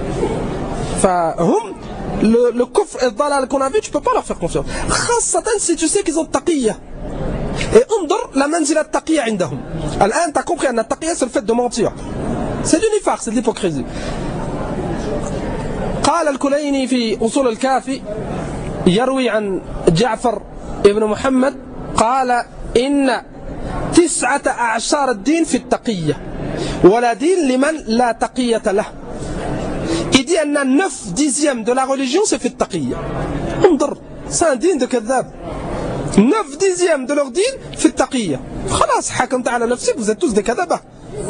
فهم le, le kufr et le dalal qu'on a vu, tu peux pas leur faire confiance. خاصة si tu sais qu'ils ont taqiyya. Et انظر la manzila taqiyya عندهم. الآن tu as compris que taqiyya c'est le fait de mentir. C'est du nifaq, c'est de l'hypocrisie. قال الكليني في أصول الكافي يروي عن جعفر ابن محمد قال إن تسعة أعشار الدين في التقية ولا دين لمن لا تقية له. Il dit أن neuf dixièmes de la religion c'est في التقية. انظر, c'est un دين de كذاب. neuf dixièmes de leur دين في التقية. خلاص حكمت على نفسك, vous êtes tous des كذابة.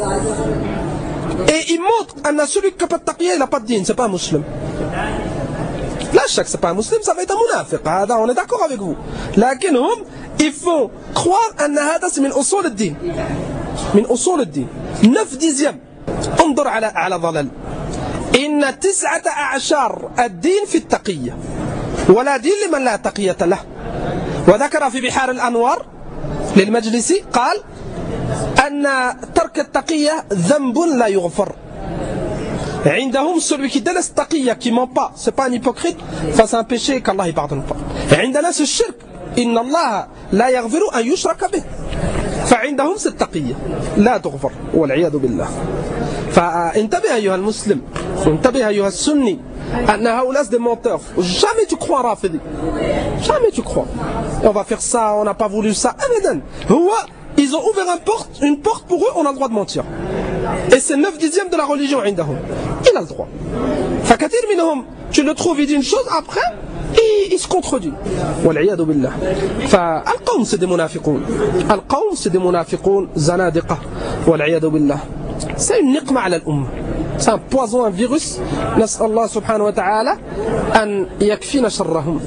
Et il montre que celui qui n'a pas de taqiyya, il n'a pas de dîn, c'est pas un musulman. Là, chaque c'est pas un musulman, ça va être un munafiq. On est d'accord avec vous. لكن هم, ils font croire que c'est من أصول الدين. من أصول الدين. neuf dixièmes. انظر على على ضلال. إن تسعة أعشار الدين في التقية. ولا دين لمن لا تقية له. وذكر في بحار الأنوار للمجلسي قال أن ترك التقية ذنب لا يغفر. عندهم celui qui délaisse التقية, qui ment pas, c'est pas un hypocrite, face à un péché qu'Allah ne pardonne pas. عندنا c'est الشرك. إن الله لا يغفر أن يشرك به. فعندهم c'est التقية لا تغفر والعياذ بالله. فانتبه أيها المسلم, انتبه أيها السني, أن هؤلاء des menteurs. Jamais tu crois Rafidi. Jamais tu crois. Et on va faire ça, on n'a pas voulu ça. Abadan. هو ils ont ouvert une porte, une porte pour eux, on a le droit de mentir. Et c'est neuf dixièmes de la religion عندهم. Il a le droit. فكثير منهم, tu le trouves, il dit une chose, après, il, il se contredit. والعياذ بالله. فالقوم c'est des munafiqun. القوم c'est des munafiqun zanadiqa. والعياذ بالله. C'est une niqma على الأمة. C'est un poison, un virus. نسأل الله سبحانه وتعالى أن يكفينا شرهم.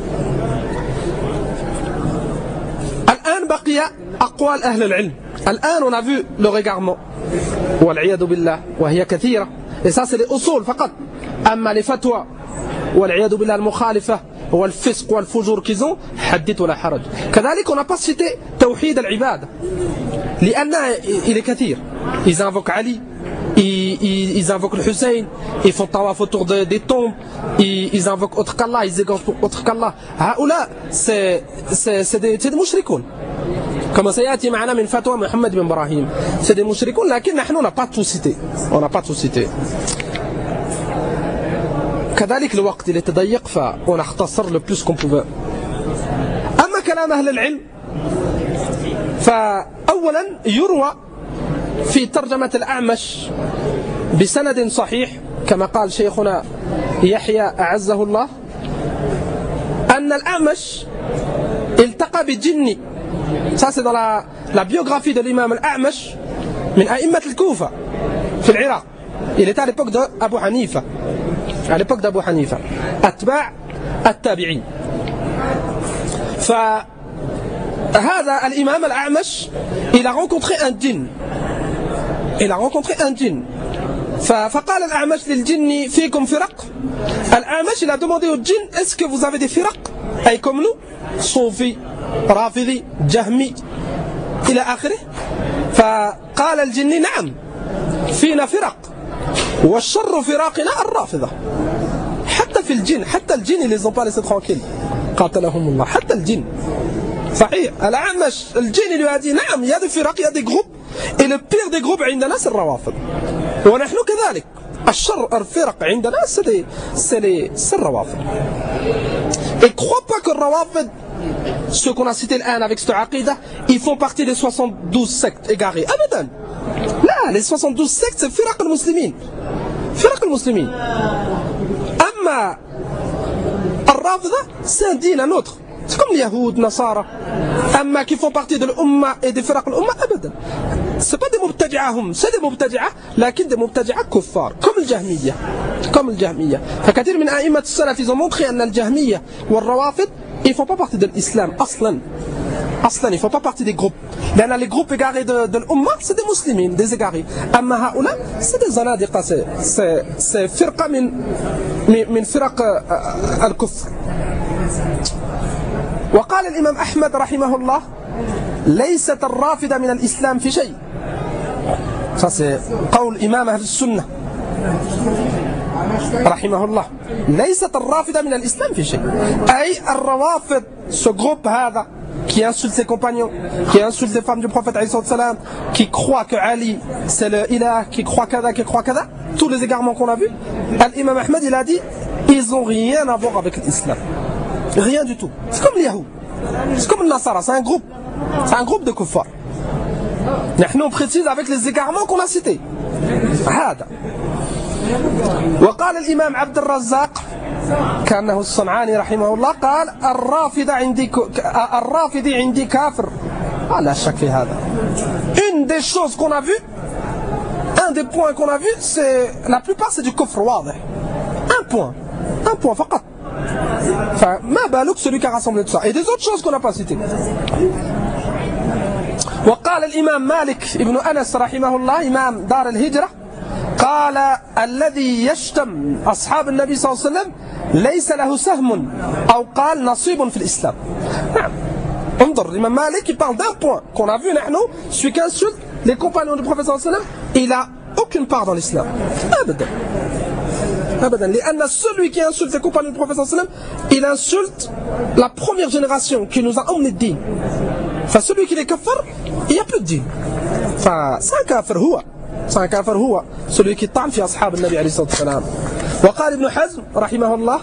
الآن بقي أقوال أهل العلم. الآن on a vu le régarement والعياذ بالله وهي كثيرة. Et ça c'est les usul فقط. أما les fatwa والعياذ بالله المخالفة والفسق والفجور qu'ils ont, حدث ولا حرج. كذلك on n'a pas cité توحيد العبادة لأن il est كثير. Ils invoquent Ali, ils, ils, ils invoquent le Hussein, ils font tawaf autour de, des tombes, ils, ils invoquent autre qu'Allah, ils égorgent pour autre qu'Allah. هؤلاء c'est c'est c'est des, des مشركون. كما سيأتي معنا من فتوى محمد بن إبراهيم. C'est des مشركون, لكن نحن on n'a pas tout cité. On n'a pas tout cité. كذلك الوقت اللي تضيق فأنا اختصر le plus qu'on pouvait. أما كلام أهل العلم فأولا يروى في ترجمة الأعمش بسند صحيح كما قال شيخنا يحيى أعزه الله أن الأعمش التقى بجني. Ça c'est dans la, la biographie de l'imam al-A'mash من أئمة الكوفة في العراق. Il était à l'époque d'Abu Hanifa. À l'époque d'Abu Hanifa. أتباع التابعين. فهذا الإمام الأعمش il a rencontré un djinn. Il a rencontré un djinn. فقال الأعمش للجن فيكم فرق. الأعمش il a demandé au djinn est-ce que vous avez des firaq أي comme nous, صوفي, رافضي, جهمي إلى آخره. فقال الجن نعم فينا فرق والشر فراقنا الرافضة. حتى في الجن, حتى الجن ils les ont pas laissés tranquilles قاتلهم الله. حتى الجن صحيح. الأعمش الجن lui a dit نعم il y a des firaq, il y a des groupes, et le pire des groupes عندنا c'est الروافض ونحن كذلك. الشر الفرق عندنا c'est les c'est les c'est الروافض. Et crois pas que الروافض, ceux qu'on a cités الآن avec cette aqida, ils font partie des soixante-douze sectes égarées. أبدا. لا, les soixante-douze sectes c'est فرق المسلمين. فرق المسلمين. أما الرافضة c'est un دين un autre. C'est comme les Yahoud, Nasara. أما qui font partie de l'Umma et des فرق الأمة أبدا. C'est pas des mubtadi'a هم, c'est des mubtadi'a, لكن des mubtadi'a كفار, comme الجهمية. Comme الجهمية. فكثير من أئمة السلف ils ont montré أن الجهمية والروافض ils font pas partie de l'islam أصلا. Aslan, il ne faut pas partie des groupes. Les groupes égarés de, de l'Ummah, c'est des musulmans, des égarés. Amma haoula, c'est des zanadiqa, c'est firqa min, min firaq al-kufr. وقال الإمام أحمد رحمه الله ليست الرافضة من الإسلام في شيء. Ça c'est قول إمام أهل السنة رحمه الله. ليست الرافضة من الإسلام في شيء. أي الروافض, ce groupe هذا qui insulte ses compagnons, qui insulte les femmes du prophète alayhi salam, qui croit que Ali c'est le ilah, qui croit kada, qui croit kada, tous les égarements qu'on a vus, l'imam Ahmed il a dit ils n'ont rien à voir avec l'islam. Rien du tout. C'est comme les Yahous. C'est comme le Nasara. C'est un groupe. C'est un groupe de kuffar. Nous on précise avec les égarements qu'on a cités. هذا. وقال الإمام عبد الرزاق كأنه الصنعاني رحمه الله قال الرافضة عندي الرافضي عندي كافر. لا شك في هذا. Une des choses qu'on a vu, un des points qu'on a vu, c'est la plupart c'est du kufr واضح. Un point. Un point فقط. Enfin, ma balouk, celui qui a rassemblé tout ça. Et des autres choses qu'on n'a pas citées. وقال الإمام مالك ابن أنس رحمه الله إمام دار الهجرة قال الذي يشتم أصحاب النبي صلى الله عليه وسلم ليس له سهم أو قال نصيب في الإسلام. نعم. انظر الإمام مالك il parle d'un point qu'on a vu نحن, celui qui insulte les compagnons du prophète صلى الله عليه وسلم il a aucune part dans l'islam. أبدا. لأن celui qui insulte les compagnons du prophète sallam, il insulte la première génération qui nous a emmené le din. Enfin, celui qui les kafar, il n'y a plus de din. Enfin, c'est un kafir هو. C'est un kafir هو. Celui qui طعن في أصحاب النبي عليه الصلاة والسلام. وقال ابن حزم رحمه الله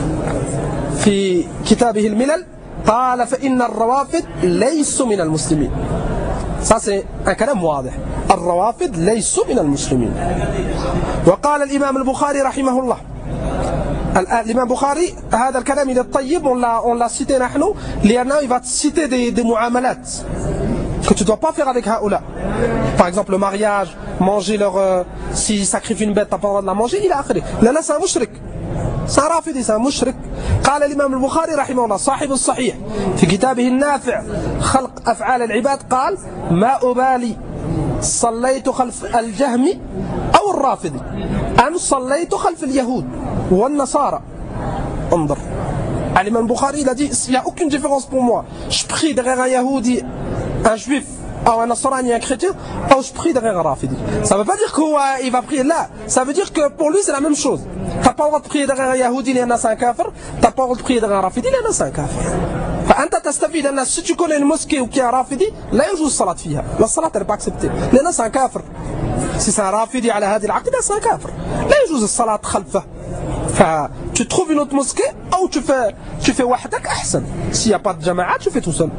في كتابه الملل قال فإن الروافض ليسوا من المسلمين. Ça c'est un كلام واضح. الروافض ليسوا من المسلمين. وقال الإمام البخاري رحمه الله. الإمام البخاري هذا الكلام il est طيب, on l'a on l'a cité نحن لأنه il va te citer des, des muamalat que tu dois pas faire avec haoula. Par exemple le mariage, manger leur euh, s'ils sacrifient une bête t'as pas le droit de la manger, il a akhri. Là là c'est un mushrik. C'est un rafidi, c'est un mushrik. قال الإمام البخاري رحمه الله صاحب الصحيح في كتابه النافع خلق أفعال العباد قال ما أبالي صليت خلف الجهم أو الرافضي أم صليت خلف اليهود والنصارى. انظر الإمام البخاري il a dit il n'y a aucune différence pour moi, je prie derrière un yahoudi, un juif ou un nasrani, un chrétien, ou je prie derrière un rafidi. Ça ne veut pas dire qu'il va prier là, ça veut dire que pour lui c'est la même chose. Tu n'as pas le droit de prier derrière un yahoudi, il y en a c'est un kafir, tu n'as pas le droit de prier derrière un rafidi, il y en a c'est un kafir. فأنت تستفيد أن si tu connais une mosquée ou qui est un rafidi لا يجوز الصلاة فيها. La salat elle n'est pas acceptée لأن c'est un kafir. Si c'est un rafidi على هذه العقيدة c'est un kafir. لا يجوز الصلاة خلفه. Tu trouves une autre mosquée ou tu fais tu fais وحدك أحسن. S'il n'y a pas de jama'a tu fais tout seul.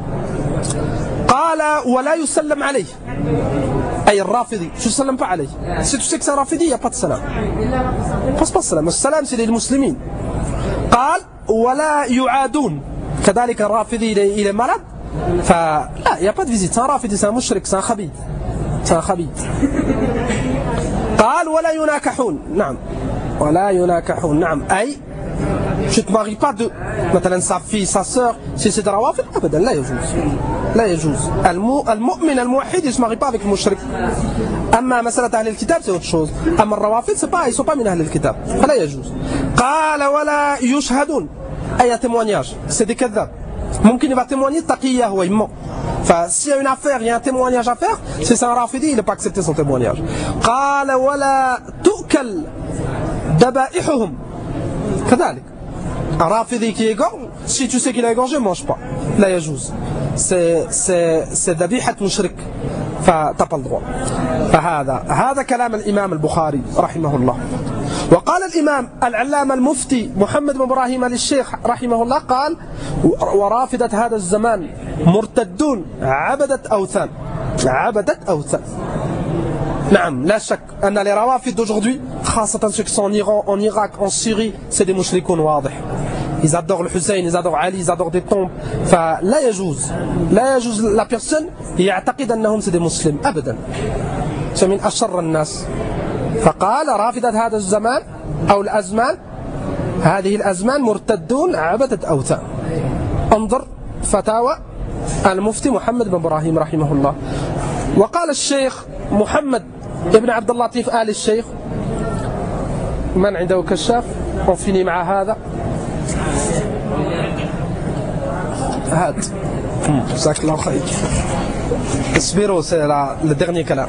قال ولا يسلم عليه أي الرافضي tu ne sallam pas عليه. Si tu sais que c'est un rafidi il n'y a pas de salam. Passe pas salam. Le salam c'est les musulmans. قال ولا يعادون. كذلك الرافضي il est malade. فلا il n'y a pas de visite. C'est un rafidi, c'est un mushrik, c'est un khabith. C'est un khabith. قال ولا يناكحون. نعم. ولا يناكحون. نعم. أي tu ne te maries pas de مثلا sa fille, sa sœur, si c'est de rawafid, أبدا لا يجوز. لا يجوز. المؤمن الموحد il se marie pas avec le mushrik. أما مسألة أهل الكتاب c'est autre chose. أما الروافد c'est pas, ils sont pas من أهل الكتاب. فلا يجوز. قال ولا يشهدون. أي témoignage. C'est des kadhab. ممكن il va témoigner taqiyya هو يمو. Enfin, s'il y a une affaire, il y a un témoignage à faire, si c'est un rafidi, il n'a pas accepté son témoignage. قال ولا تؤكل ذبائحهم. كذلك. Un rafidi qui égorge, si tu sais qu'il a égorgé, mange pas. لا يجوز. C'est c'est c'est ذبيحة مشرك. فt'as pas le droit. فهذا هذا كلام الإمام البخاري رحمه الله. وقال الإمام العلامة المفتي محمد بن إبراهيم آل الشيخ رحمه الله قال ورافضة هذا الزمان مرتدون عبدت أوثان. عبدت أوثان. نعم لا شك أن les rawafid d'aujourd'hui خاصة ceux qui sont en Iran, en Irak, en Syrie, c'est des mushrikoun واضح. Ils adorent le Hussein, ils adorent Ali, ils adorent des tombes. فلا يجوز لا يجوز la personne يعتقد أنهم c'est des musulmans أبدا. c'est من أشر الناس. فقال رافضة هذا الزمان أو الأزمان هذه الأزمان مرتدون عبدة أوثان. انظر فتاوى المفتي محمد بن إبراهيم رحمه الله. وقال الشيخ محمد ابن عبد اللطيف آل الشيخ، من عنده كشاف وفيني مع هذا هات جزاك الله خير. اصبروا سي لدغني كلام.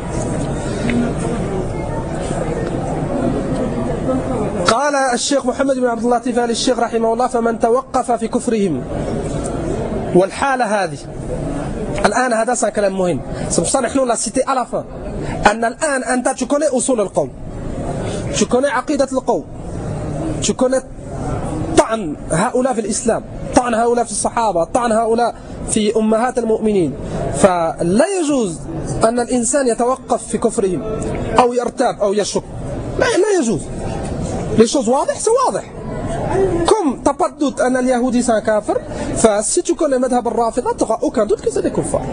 قال الشيخ محمد بن عبد اللطيف آل الشيخ رحمه الله: فمن توقف في كفرهم والحالة هذه. الآن هذا كلام مهم. سبحان نحن لا سيتي على فان أن الآن أنت تكوني أصول القوم، تكوني عقيدة القوم، تكوني طعن هؤلاء في الإسلام، طعن هؤلاء في الصحابة، طعن هؤلاء في أمهات المؤمنين. فلا يجوز أن الإنسان يتوقف في كفرهم أو يرتاب أو يشك، لا, لا يجوز. Les choses واضح c'est واضح. Comme t'as pas de doute أن اليهودي c'est un كافر, فsi tu connais مذهب الرافضة t'auras aucun doute que c'est des kuffars.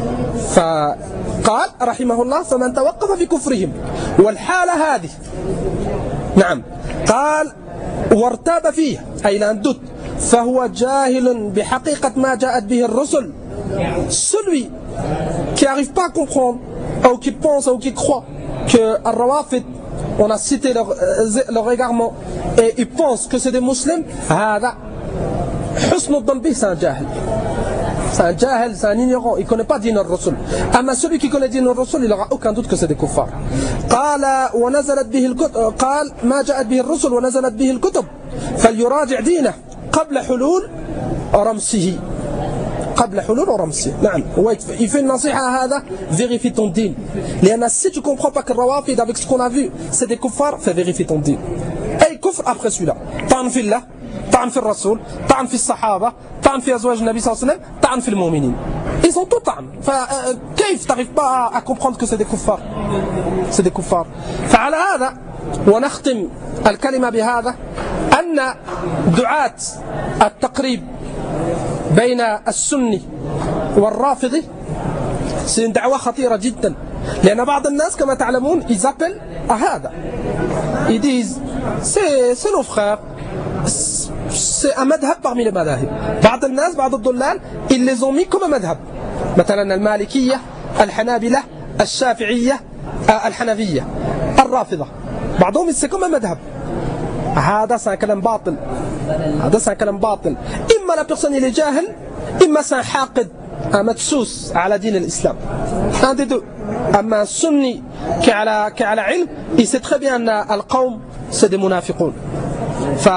فقال رحمه الله: فمن توقف في كفرهم والحالة هذه، نعم، قال وارتاب فيه أي لا doute، فهو جاهل بحقيقة ما جاءت به الرسل. Celui qui n'arrive pas à comprendre ou qui pense ou qui croit que الروافض, on a cité leur, leur égarement, et ils pensent que c'est des musulmans, هذا حسن الظن به, c'est un jahil. C'est un jahil, c'est un ignorant, il ne connaît pas دين الرسل. أما celui qui connaît دين الرسل, il n'aura aucun doute que c'est des kuffars. قال ونزلت به الكتب، قال ما جاءت به الرسل ونزلت به الكتب فليراجع دينه قبل حلول رمسه. قبل حلول رمسه. نعم، il fait une nasiha هذا: vérifie ton din. لأن si tu comprends pas que الروافض avec ce qu'on a vu c'est des kuffars, fais vérifier ton din. أي كفر après celui-là. طعن في الله، طعن في الرسول، طعن في الصحابة، طعن في أزواج النبي صلى الله عليه وسلم، طعن في المؤمنين. Ils ont tout طعن. فكيف تعرف pas à comprendre que c'est des kuffars؟ c'est des kuffars. فعلى هذا ونختم الكلمة بهذا أن دعاة التقريب بين السني والرافضي c'est une دعوة خطيرة جدا. لأن بعض الناس كما تعلمون ils appellent à هذا, ils disent c'est c'est nos frères, c'est un madhab parmi les madahib. بعض الناس بعض الضلال ils les ont mis comme un madhab, مثلا المالكية، الحنابلة، الشافعية، الحنفية، الرافضة، بعضهم c'est comme un madhab. هذا c'est un كلام باطل. هذا c'est un كلام باطل. إما la personne il est جاهل, إما c'est un حاقد, un مدسوس على دين الإسلام. Un des deux. أما السني كعلى كعلى علم, il sait très bien أن القوم c'est des منافقون. ف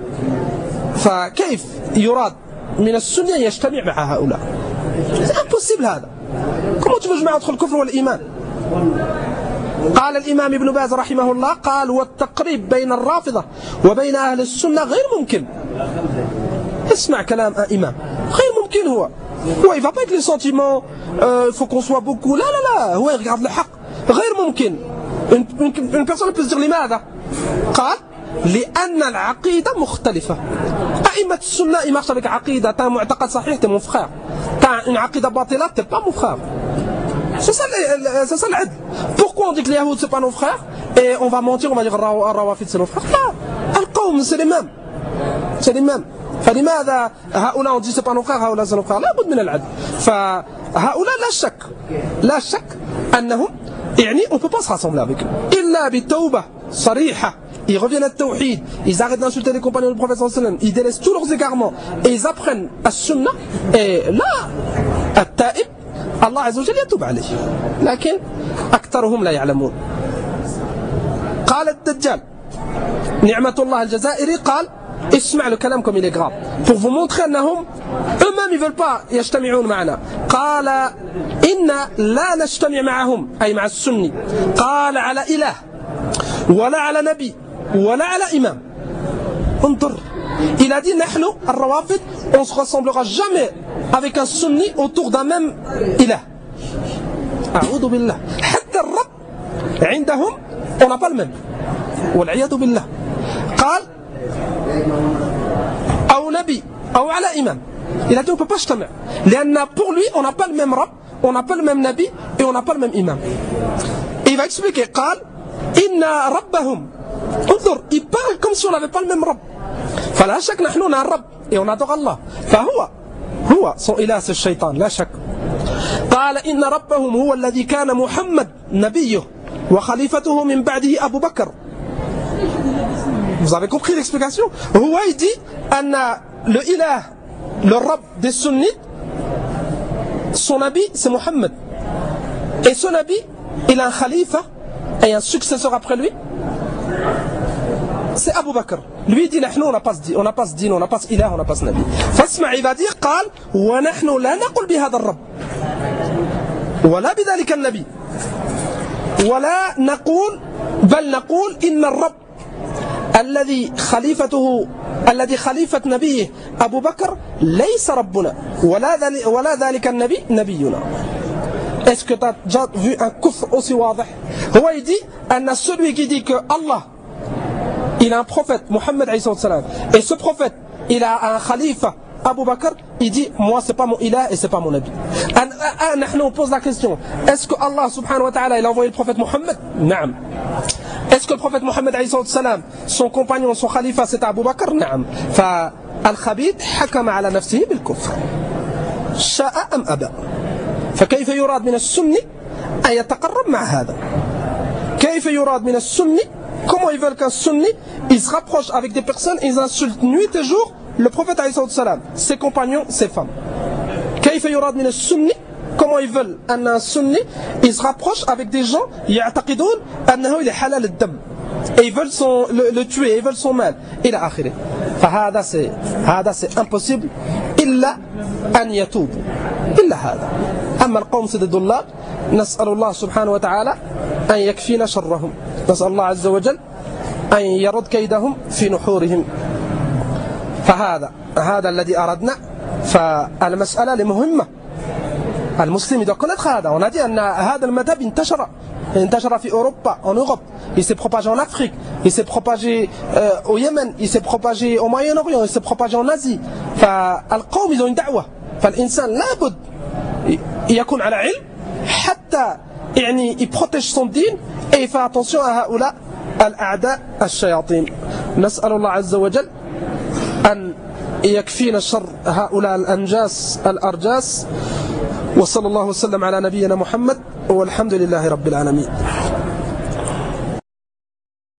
فكيف يراد من السني أن يجتمع مع هؤلاء؟ c'est impossible هذا. comment tu veux جماعة يدخل الكفر والإيمان؟ قال الإمام ابن باز رحمه الله: قال والتقريب بين الرافضة وبين أهل السنة غير ممكن. اسمع كلام إمام، غير ممكن. هو هو il va pas être les sentiments, il euh, faut qu'on soit beaucoup. لا لا لا, هو il regarde le حق. غير ممكن. une, une, une personne peut se dire لماذا؟ قال لأن العقيدة مختلفة. أئمة السنة ils marchent avec عقيدة. t'as un معتقد صحيح, t'es mon frère. t'as une عقيدة باطلة, t'es pas mon frère. C'est ça, c'est ça l'adl. Pourquoi on dit que les Yahoud c'est pas nos frères et on va mentir, on va dire Rawafid c'est nos frères? Non, Al-Qawm c'est les mêmes. C'est les mêmes. فلماذا هؤلاء on dit c'est pas nos frères, هؤلاء c'est nos frères؟ لا بد من العدل. فهؤلاء لا شك لا شك أنهم يعني on peut pas se rassembler avec eux إلا بالتوبة صريحة. Ils reviennent à Tawhid, ils arrêtent d'insulter les compagnons du prophète sallallahu alayhi wa sallam, ils délaissent tous leurs égarements et ils apprennent à Sunnah. Et là, التائب الله عز وجل يتوب عليه, لكن أكثرهم لا يعلمون. قال الدجال نعمة الله الجزائري, قال اسمع له كلام comme il est grave pour vous montrer أنهم eux-mêmes ils veulent pas يجتمعون معنا. قال إن لا نجتمع معهم أي مع السني, قال على إله ولا على نبي ولا على إمام. انظر, il a dit نحن الروافض on se ressemblera jamais avec un sunni autour d'un même ilah. أعوذ بالله. حتى الرب عندهم on n'a pas le même, والعياذ بالله. قال أو نبي أو على إمام. Il a dit on ne peut pas اجتمع لأن pour lui on n'a pas le même rab, on n'a pas le même nabi et on n'a pas le même imam. Et il va expliquer, قال إن ربهم, انظر, il parle comme si on n'avait pas le même rab. فلا شك نحن on a un rab et on adore Allah. فهو هو son إله c'est الشيطان لا شك. قال إن ربهم هو الذي كان محمد نبيه وخليفته من بعده أبو بكر. Vous avez compris l'explication? هو il dit أن le ilah, le Rabb des sunnites, son nabi c'est Mohammed. Et ce nabi, il a un khalifa et un successeur après lui, c'est Abu Bakr. Lui il dit نحن on n'a pas ce din, on n'a pas ce din, on n'a pas ce ilah, on n'a pas ce nabi. فاسمع il va dire قال ونحن لا نقول بهذا الرب ولا بذلك النبي ولا نقول بل نقول إن الرب الذي خليفته الذي خليفة نبيه أبو بكر ليس ربنا ولا ذلك, ولا ذلك النبي نبينا. Est-ce que tu as déjà vu un kufr aussi واضح? هو il dit أن celui qui dit que Allah il a un prophète Mohammed alayhi salam et ce prophète il a un khalifa Abu Bakr, il dit moi c'est pas mon ilah et c'est pas mon nabi. Nous on pose la question, est-ce que Allah subhanahu wa ta'ala il a envoyé le prophète Mohammed? Naam. Est-ce que le prophète Mohammed alayhi salam son compagnon, son khalifa c'était Abu Bakr? Naam. فالخبيث حكم على نفسه بالكفر شاء أم أبى. فكيف يراد من السني أن يتقرب مع هذا؟ كيف يراد من السني? Comment ils veulent qu'un sunni il se rapproche avec des personnes, ils insultent nuit et jour le prophète alayhi salam, ses compagnons, ses femmes. كيف يراد من السني? Comment ils veulent un sunni il se rapproche avec des gens يعتقدون أنه il est halal الدم et ils veulent son, le, le tuer, ils veulent son mal إلى آخره. فهذا c'est هذا c'est impossible إلا أن يتوبوا إلا هذا. أما القوم سيد الضلال نسأل الله سبحانه وتعالى أن يكفينا شرهم. نسأل الله عز وجل أن يرد كيدهم في نحورهم. فهذا هذا الذي أردنا. فالمسألة مهمة المسلم doit connaître هذا. On a dit أن هذا المذهب انتشر انتشر في أوروبا en Europe, il s'est propagé en Afrique, il s'est propagé euh, au Yémen, il s'est propagé au Moyen-Orient, il s'est propagé en Asie. فالقوم ils ont une دعوة. فالإنسان لابد يكون على علم حتى يعني il protège son دين et il fait attention à هؤلاء الأعداء الشياطين. نسأل الله عز وجل أن يكفينا شر هؤلاء الأنجاس الأرجاس. وصلى الله وسلم على نبينا محمد والحمد لله رب العالمين.